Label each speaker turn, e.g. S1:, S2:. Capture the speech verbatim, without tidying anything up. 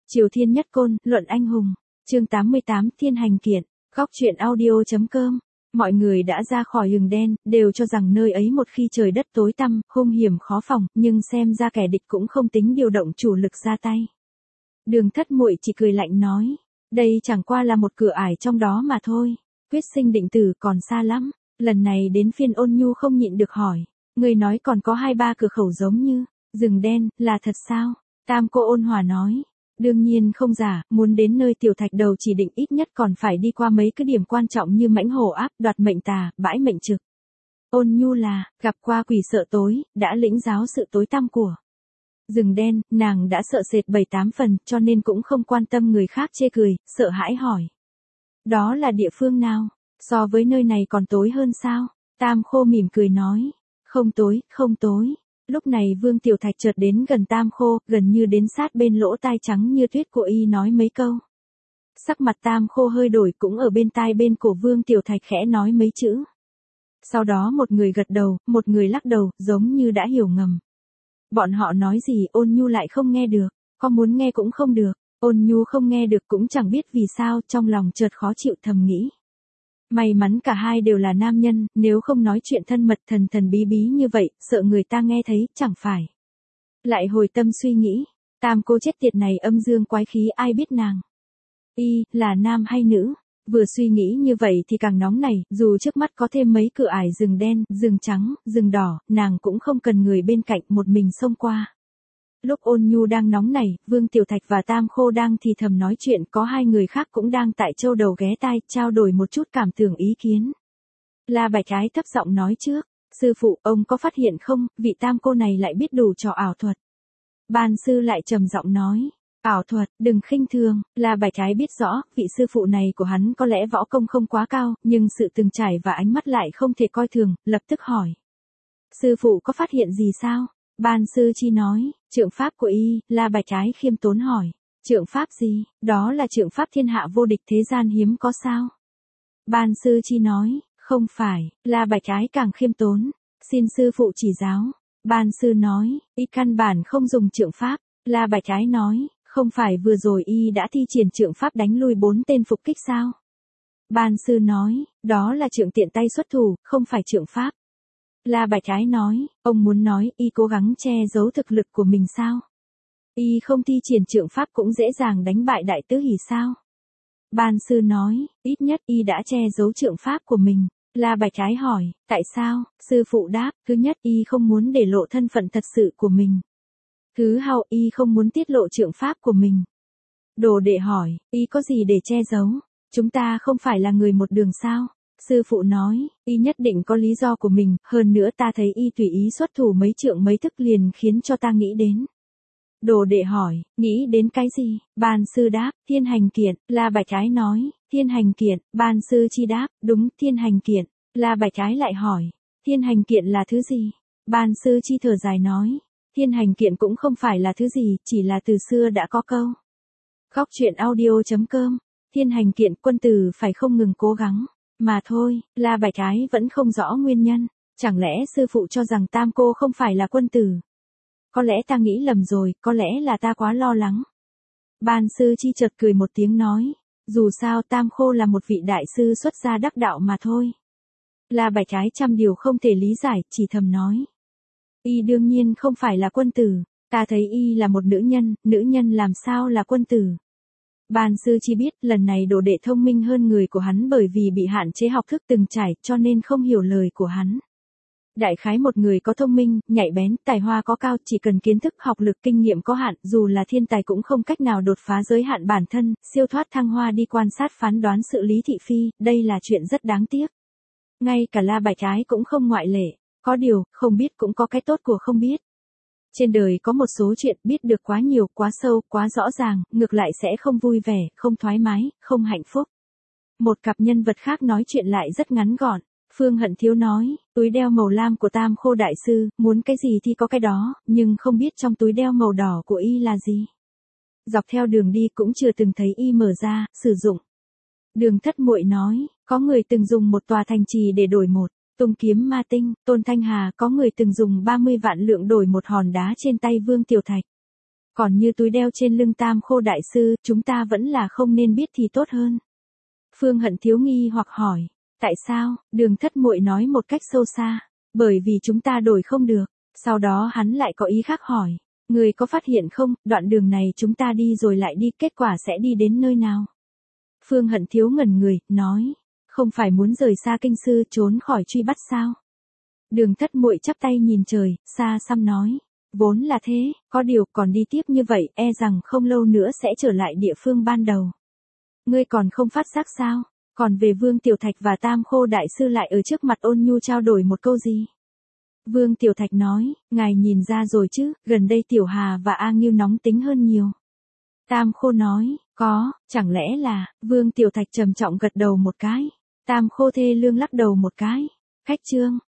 S1: Triều Thiên Nhất Côn, Luận Anh Hùng. Chương tám mươi tám, Thiên Hành Kiện. Góc truyện audio.com. Mọi người đã ra khỏi rừng đen, đều cho rằng nơi ấy một khi trời đất tối tăm, hung hiểm khó phòng, nhưng xem ra kẻ địch cũng không tính điều động chủ lực ra tay. Đường Thất Muội chỉ cười lạnh nói, đây chẳng qua là một cửa ải trong đó mà thôi, quyết sinh định tử còn xa lắm. Lần này đến phiên Ôn Nhu không nhịn được hỏi, người nói còn có hai ba cửa khẩu giống như rừng đen, là thật sao? Tam cô ôn hòa nói, đương nhiên không giả, muốn đến nơi tiểu thạch đầu chỉ định ít nhất còn phải đi qua mấy cái điểm quan trọng như mãnh hổ áp, đoạt mệnh tà, bãi mệnh trực. Ôn Nhu là, gặp qua quỷ sợ tối, đã lĩnh giáo sự tối tăm của rừng đen, nàng đã sợ sệt bảy tám phần, cho nên cũng không quan tâm người khác chê cười, sợ hãi hỏi. Đó là địa phương nào? So với nơi này còn tối hơn sao? Tam Khô mỉm cười nói, không tối, không tối. Lúc này Vương Tiểu Thạch chợt đến gần Tam Khô, gần như đến sát bên lỗ tai trắng như tuyết của y nói mấy câu. Sắc mặt Tam Khô hơi đổi, cũng ở bên tai bên cổ Vương Tiểu Thạch khẽ nói mấy chữ. Sau đó một người gật đầu, một người lắc đầu, giống như đã hiểu ngầm. Bọn họ nói gì Ôn Nhu lại không nghe được, có muốn nghe cũng không được. Ôn Nhu không nghe được cũng chẳng biết vì sao, trong lòng chợt khó chịu thầm nghĩ. May mắn cả hai đều là nam nhân, nếu không nói chuyện thân mật thần thần bí bí như vậy, sợ người ta nghe thấy, chẳng phải. Lại hồi tâm suy nghĩ, Tam cô chết tiệt này âm dương quái khí ai biết nàng. Y, là nam hay nữ? Vừa suy nghĩ như vậy thì càng nóng này, dù trước mắt có thêm mấy cửa ải rừng đen, rừng trắng, rừng đỏ, nàng cũng không cần người bên cạnh, một mình xông qua. Lúc Ôn Nhu đang nóng này, Vương Tiểu Thạch và Tam Khô đang thì thầm nói chuyện, có hai người khác cũng đang tại châu đầu ghé tai, trao đổi một chút cảm tưởng ý kiến. La Bạch Ái thấp giọng nói trước, sư phụ, ông có phát hiện không, vị Tam cô này lại biết đủ trò ảo thuật. Ban sư lại trầm giọng nói, ảo thuật, đừng khinh thường. La Bạch Ái biết rõ, vị sư phụ này của hắn có lẽ võ công không quá cao, nhưng sự từng trải và ánh mắt lại không thể coi thường, lập tức hỏi. Sư phụ có phát hiện gì sao? Ban sư chi nói, trượng pháp của y. La Bạch Ái khiêm tốn hỏi, trượng pháp gì? Đó là trượng pháp thiên hạ vô địch thế gian hiếm có sao? Ban sư chi nói, không phải. La Bạch Ái càng khiêm tốn, xin sư phụ chỉ giáo. Ban sư nói, y căn bản không dùng trượng pháp. La Bạch Ái nói, không phải vừa rồi y đã thi triển trượng pháp đánh lui bốn tên phục kích sao? Ban sư nói, đó là trượng tiện tay xuất thủ, không phải trượng pháp. La Bạch Ái nói, ông muốn nói y cố gắng che giấu thực lực của mình sao? Y không thi triển trượng pháp cũng dễ dàng đánh bại đại tứ hỉ sao? Ban sư nói, ít nhất y đã che giấu trượng pháp của mình. La Bạch Ái hỏi, tại sao? Sư phụ đáp, thứ nhất y không muốn để lộ thân phận thật sự của mình. Thứ hai, y không muốn tiết lộ trượng pháp của mình. Đồ đệ hỏi, y có gì để che giấu? Chúng ta không phải là người một đường sao? Sư phụ nói, y nhất định có lý do của mình, hơn nữa ta thấy y tùy ý xuất thủ mấy trượng mấy thức liền khiến cho ta nghĩ đến. Đồ đệ hỏi, nghĩ đến cái gì? Ban sư đáp, Thiên Hành Kiện. La Bạch Ái nói, Thiên Hành Kiện. Ban sư chi đáp, đúng, Thiên Hành Kiện. La Bạch Ái lại hỏi, Thiên Hành Kiện là thứ gì? Ban sư chi thở dài nói, Thiên Hành Kiện cũng không phải là thứ gì, chỉ là từ xưa đã có câu. Góc truyện audio.com. Thiên Hành Kiện, quân tử phải không ngừng cố gắng. Mà thôi, La Bạch Ái vẫn không rõ nguyên nhân. Chẳng lẽ sư phụ cho rằng Tam cô không phải là quân tử? Có lẽ ta nghĩ lầm rồi, có lẽ là ta quá lo lắng. Ban sư chi chợt cười một tiếng nói, dù sao Tam Khô là một vị đại sư xuất gia đắc đạo mà thôi. La Bạch Ái trăm điều không thể lý giải, chỉ thầm nói. Y đương nhiên không phải là quân tử, ta thấy y là một nữ nhân, nữ nhân làm sao là quân tử. Ban sư chi biết, lần này đồ đệ thông minh hơn người của hắn bởi vì bị hạn chế học thức từng trải, cho nên không hiểu lời của hắn. Đại khái một người có thông minh, nhạy bén, tài hoa có cao, chỉ cần kiến thức học lực kinh nghiệm có hạn, dù là thiên tài cũng không cách nào đột phá giới hạn bản thân, siêu thoát thăng hoa đi quan sát phán đoán sự lý thị phi, đây là chuyện rất đáng tiếc. Ngay cả La Bạch Ái cũng không ngoại lệ, có điều, không biết cũng có cái tốt của không biết. Trên đời có một số chuyện biết được quá nhiều, quá sâu, quá rõ ràng, ngược lại sẽ không vui vẻ, không thoải mái, không hạnh phúc. Một cặp nhân vật khác nói chuyện lại rất ngắn gọn. Phương Hận Thiếu nói, túi đeo màu lam của Tam Khô đại sư, muốn cái gì thì có cái đó, nhưng không biết trong túi đeo màu đỏ của y là gì. Dọc theo đường đi cũng chưa từng thấy y mở ra, sử dụng. Đường Thất Muội nói, có người từng dùng một tòa thành trì để đổi một tung kiếm ma tinh. Tôn Thanh Hà, có người từng dùng ba mươi vạn lượng đổi một hòn đá trên tay Vương Tiểu Thạch. Còn như túi đeo trên lưng Tam Khô đại sư, chúng ta vẫn là không nên biết thì tốt hơn. Phương Hận Thiếu nghi hoặc hỏi, tại sao? Đường Thất Muội nói một cách sâu xa, bởi vì chúng ta đổi không được. Sau đó hắn lại có ý khác hỏi, người có phát hiện không, đoạn đường này chúng ta đi rồi lại đi, kết quả sẽ đi đến nơi nào? Phương Hận Thiếu ngẩn người, nói, không phải muốn rời xa kinh sư trốn khỏi truy bắt sao? Đường Thất Muội chắp tay nhìn trời, xa xăm nói, vốn là thế, có điều còn đi tiếp như vậy, e rằng không lâu nữa sẽ trở lại địa phương ban đầu. Ngươi còn không phát giác sao? Còn về Vương Tiểu Thạch và Tam Khô đại sư lại ở trước mặt Ôn Nhu trao đổi một câu gì? Vương Tiểu Thạch nói, ngài nhìn ra rồi chứ, gần đây Tiểu Hà và A Ngưu nóng tính hơn nhiều. Tam Khô nói, có, chẳng lẽ là, Vương Tiểu Thạch trầm trọng gật đầu một cái. Tam Khô thê lương lắc đầu một cái. Khách trương,